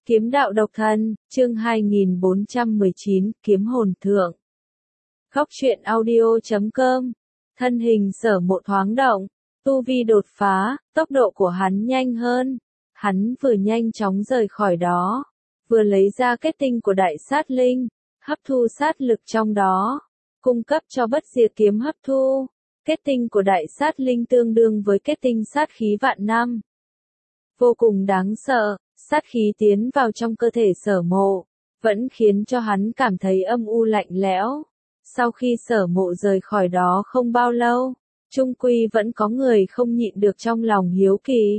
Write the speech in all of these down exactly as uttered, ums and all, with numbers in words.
Kiếm đạo độc thân, chương hai nghìn bốn trăm mười chín, kiếm hồn thượng. Góc truyện audio chấm com. Thân hình Sở Mộ thoáng động, tu vi đột phá, tốc độ của hắn nhanh hơn. Hắn vừa nhanh chóng rời khỏi đó, vừa lấy ra kết tinh của đại sát linh, hấp thu sát lực trong đó, cung cấp cho bất diệt kiếm hấp thu. Kết tinh của đại sát linh tương đương với kết tinh sát khí vạn năm. Vô cùng đáng sợ, sát khí tiến vào trong cơ thể Sở Mộ, vẫn khiến cho hắn cảm thấy âm u lạnh lẽo. Sau khi Sở Mộ rời khỏi đó không bao lâu, chung quy vẫn có người không nhịn được trong lòng hiếu kỳ.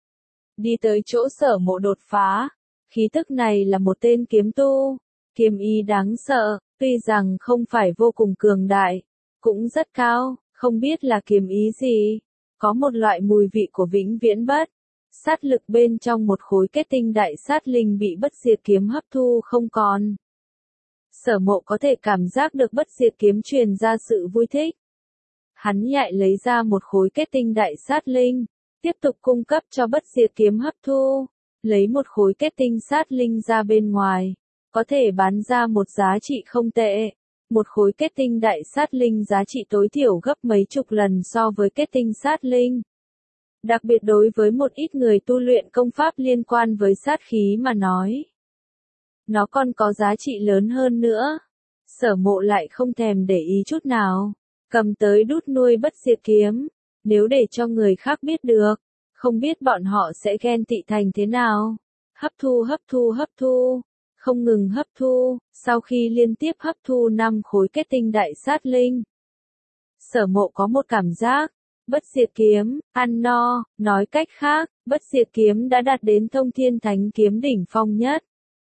Đi tới chỗ Sở Mộ đột phá, khí tức này là một tên kiếm tu, kiếm ý đáng sợ, tuy rằng không phải vô cùng cường đại, cũng rất cao, không biết là kiếm ý gì, có một loại mùi vị của vĩnh viễn bất. Sát lực bên trong một khối kết tinh đại sát linh bị bất diệt kiếm hấp thu không còn. Sở Mộ có thể cảm giác được bất diệt kiếm truyền ra sự vui thích. Hắn nhạy lấy ra một khối kết tinh đại sát linh, tiếp tục cung cấp cho bất diệt kiếm hấp thu, lấy một khối kết tinh sát linh ra bên ngoài, có thể bán ra một giá trị không tệ. Một khối kết tinh đại sát linh giá trị tối thiểu gấp mấy chục lần so với kết tinh sát linh. Đặc biệt đối với một ít người tu luyện công pháp liên quan với sát khí mà nói, nó còn có giá trị lớn hơn nữa. Sở Mộ lại không thèm để ý chút nào, cầm tới đút nuôi bất diệt kiếm. Nếu để cho người khác biết được, không biết bọn họ sẽ ghen tị thành thế nào. Hấp thu hấp thu hấp thu, không ngừng hấp thu, sau khi liên tiếp hấp thu năm khối kết tinh đại sát linh, Sở Mộ có một cảm giác, bất diệt kiếm, ăn no, nói cách khác, bất diệt kiếm đã đạt đến thông thiên thánh kiếm đỉnh phong nhất.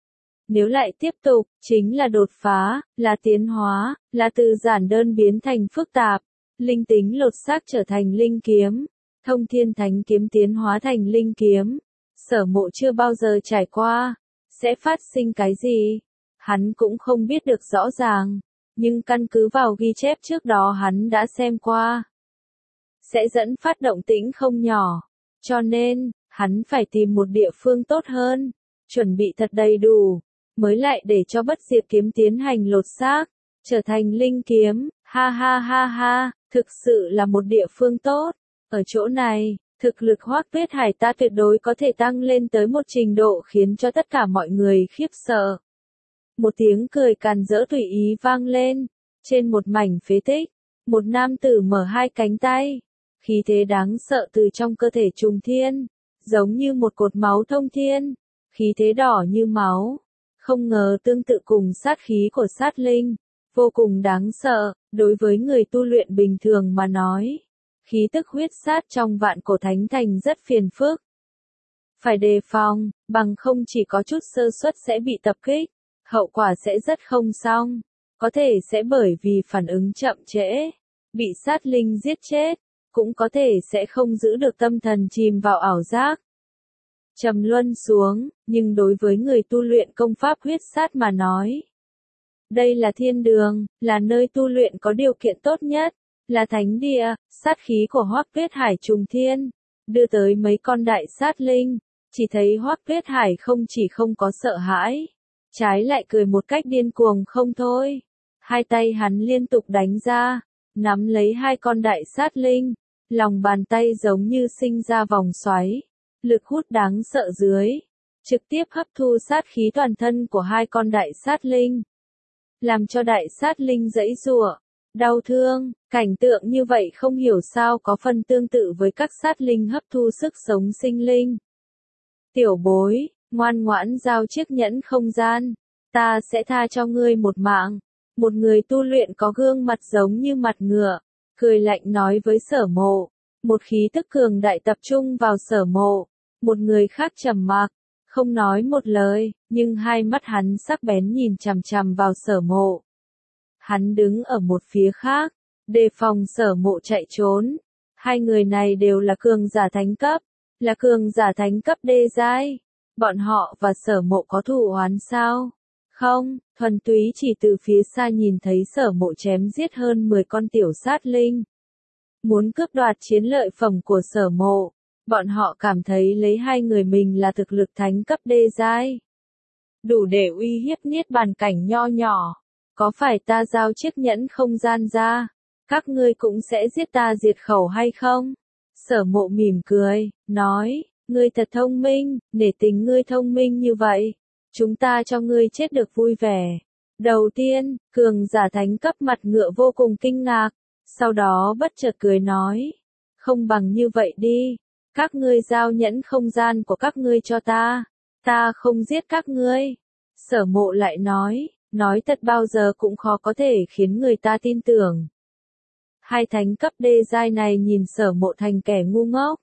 Nếu lại tiếp tục, chính là đột phá, là tiến hóa, là từ giản đơn biến thành phức tạp, linh tính lột xác trở thành linh kiếm, thông thiên thánh kiếm tiến hóa thành linh kiếm. Sở Mộ chưa bao giờ trải qua, sẽ phát sinh cái gì, hắn cũng không biết được rõ ràng, nhưng căn cứ vào ghi chép trước đó hắn đã xem qua, sẽ dẫn phát động tĩnh không nhỏ, cho nên, hắn phải tìm một địa phương tốt hơn, chuẩn bị thật đầy đủ, mới lại để cho bất diệt kiếm tiến hành lột xác, trở thành linh kiếm. Ha ha ha ha, thực sự là một địa phương tốt. Ở chỗ này, thực lực Hoắc Tuyết Hải ta tuyệt đối có thể tăng lên tới một trình độ khiến cho tất cả mọi người khiếp sợ. Một tiếng cười càn rỡ tùy ý vang lên, trên một mảnh phế tích, một nam tử mở hai cánh tay, khí thế đáng sợ từ trong cơ thể trùng thiên, giống như một cột máu thông thiên, khí thế đỏ như máu, không ngờ tương tự cùng sát khí của sát linh, vô cùng đáng sợ. Đối với người tu luyện bình thường mà nói, khí tức huyết sát trong vạn cổ thánh thành rất phiền phức. Phải đề phòng, bằng không chỉ có chút sơ suất sẽ bị tập kích, hậu quả sẽ rất không xong, có thể sẽ bởi vì phản ứng chậm trễ, bị sát linh giết chết, cũng có thể sẽ không giữ được tâm thần chìm vào ảo giác. Trầm luân xuống, nhưng đối với người tu luyện công pháp huyết sát mà nói, đây là thiên đường, là nơi tu luyện có điều kiện tốt nhất, là thánh địa. Sát khí của Hoắc Tuyết Hải trùng thiên, đưa tới mấy con đại sát linh, chỉ thấy Hoắc Tuyết Hải không chỉ không có sợ hãi, trái lại cười một cách điên cuồng không thôi. Hai tay hắn liên tục đánh ra, nắm lấy hai con đại sát linh, lòng bàn tay giống như sinh ra vòng xoáy, lực hút đáng sợ dưới, trực tiếp hấp thu sát khí toàn thân của hai con đại sát linh, làm cho đại sát linh giãy giụa, đau thương. Cảnh tượng như vậy không hiểu sao có phần tương tự với các sát linh hấp thu sức sống sinh linh. Tiểu bối, ngoan ngoãn giao chiếc nhẫn không gian, ta sẽ tha cho ngươi một mạng. Một người tu luyện có gương mặt giống như mặt ngựa, cười lạnh nói với Sở Mộ. Một khí tức cường đại tập trung vào Sở Mộ, một người khác trầm mặc, không nói một lời, nhưng hai mắt hắn sắc bén nhìn chằm chằm vào Sở Mộ. Hắn đứng ở một phía khác, đề phòng Sở Mộ chạy trốn. Hai người này đều là cường giả thánh cấp, là cường giả thánh cấp đê giai. Bọn họ và Sở Mộ có thù oán sao? Không, thuần túy chỉ từ phía xa nhìn thấy Sở Mộ chém giết hơn mười con tiểu sát linh, muốn cướp đoạt chiến lợi phẩm của Sở Mộ. Bọn họ cảm thấy lấy hai người mình là thực lực thánh cấp đê giai, đủ để uy hiếp niết bàn cảnh nho nhỏ. Có phải ta giao chiếc nhẫn không gian ra, các ngươi cũng sẽ giết ta diệt khẩu hay không? Sở Mộ mỉm cười, nói, ngươi thật thông minh, nể tình ngươi thông minh như vậy. Chúng ta cho ngươi chết được vui vẻ. Đầu tiên, cường giả thánh cấp mặt ngựa vô cùng kinh ngạc, sau đó bất chợt cười nói, không bằng như vậy đi, các ngươi giao nhẫn không gian của các ngươi cho ta, ta không giết các ngươi. Sở Mộ lại nói, nói thật bao giờ cũng khó có thể khiến người ta tin tưởng. Hai thánh cấp đê giai này nhìn Sở Mộ thành kẻ ngu ngốc.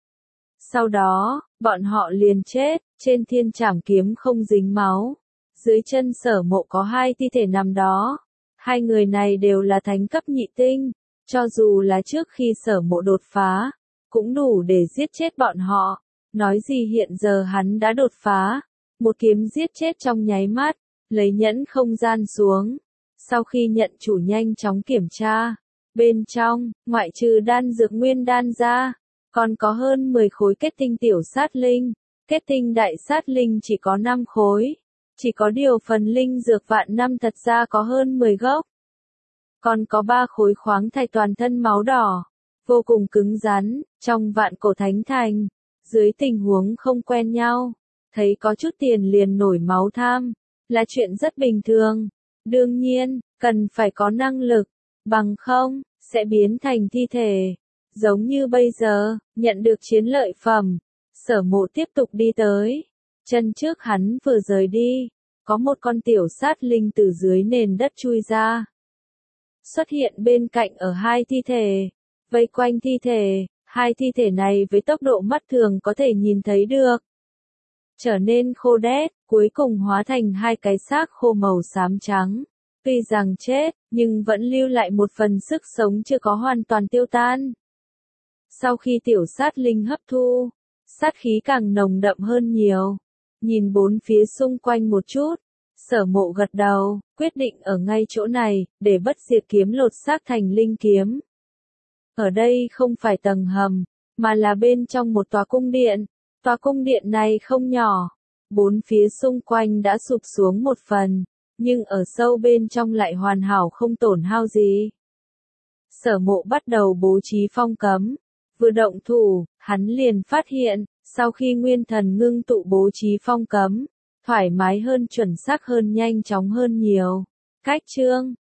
Sau đó, bọn họ liền chết, trên thiên trảm kiếm không dính máu. Dưới chân Sở Mộ có hai thi thể nằm đó. Hai người này đều là thánh cấp nhị tinh, cho dù là trước khi Sở Mộ đột phá, cũng đủ để giết chết bọn họ. Nói gì hiện giờ hắn đã đột phá, một kiếm giết chết trong nháy mắt, lấy nhẫn không gian xuống. Sau khi nhận chủ nhanh chóng kiểm tra, bên trong, ngoại trừ đan dược nguyên đan ra, còn có hơn mười khối kết tinh tiểu sát linh, kết tinh đại sát linh chỉ có năm khối, chỉ có điều phần linh dược vạn năm thật ra có hơn mười gốc. Còn có ba khối khoáng thạch toàn thân máu đỏ, vô cùng cứng rắn, trong vạn cổ thánh thành, dưới tình huống không quen nhau, thấy có chút tiền liền nổi máu tham, là chuyện rất bình thường. Đương nhiên, cần phải có năng lực, bằng không, sẽ biến thành thi thể. Giống như bây giờ, nhận được chiến lợi phẩm, Sở Mộ tiếp tục đi tới. Chân trước hắn vừa rời đi, có một con tiểu sát linh từ dưới nền đất chui ra. Xuất hiện bên cạnh ở hai thi thể, vây quanh thi thể, hai thi thể này với tốc độ mắt thường có thể nhìn thấy được. Trở nên khô đét, cuối cùng hóa thành hai cái xác khô màu xám trắng. Tuy rằng chết, nhưng vẫn lưu lại một phần sức sống chưa có hoàn toàn tiêu tan. Sau khi tiểu sát linh hấp thu, sát khí càng nồng đậm hơn nhiều. Nhìn bốn phía xung quanh một chút, Sở Mộ gật đầu, quyết định ở ngay chỗ này, để bất diệt kiếm lột xác thành linh kiếm. Ở đây không phải tầng hầm, mà là bên trong một tòa cung điện. Tòa cung điện này không nhỏ, bốn phía xung quanh đã sụp xuống một phần, nhưng ở sâu bên trong lại hoàn hảo không tổn hao gì. Sở Mộ bắt đầu bố trí phong cấm, vừa động thủ, hắn liền phát hiện, sau khi nguyên thần ngưng tụ bố trí phong cấm, thoải mái hơn, chuẩn xác hơn, nhanh chóng hơn nhiều. Cách chương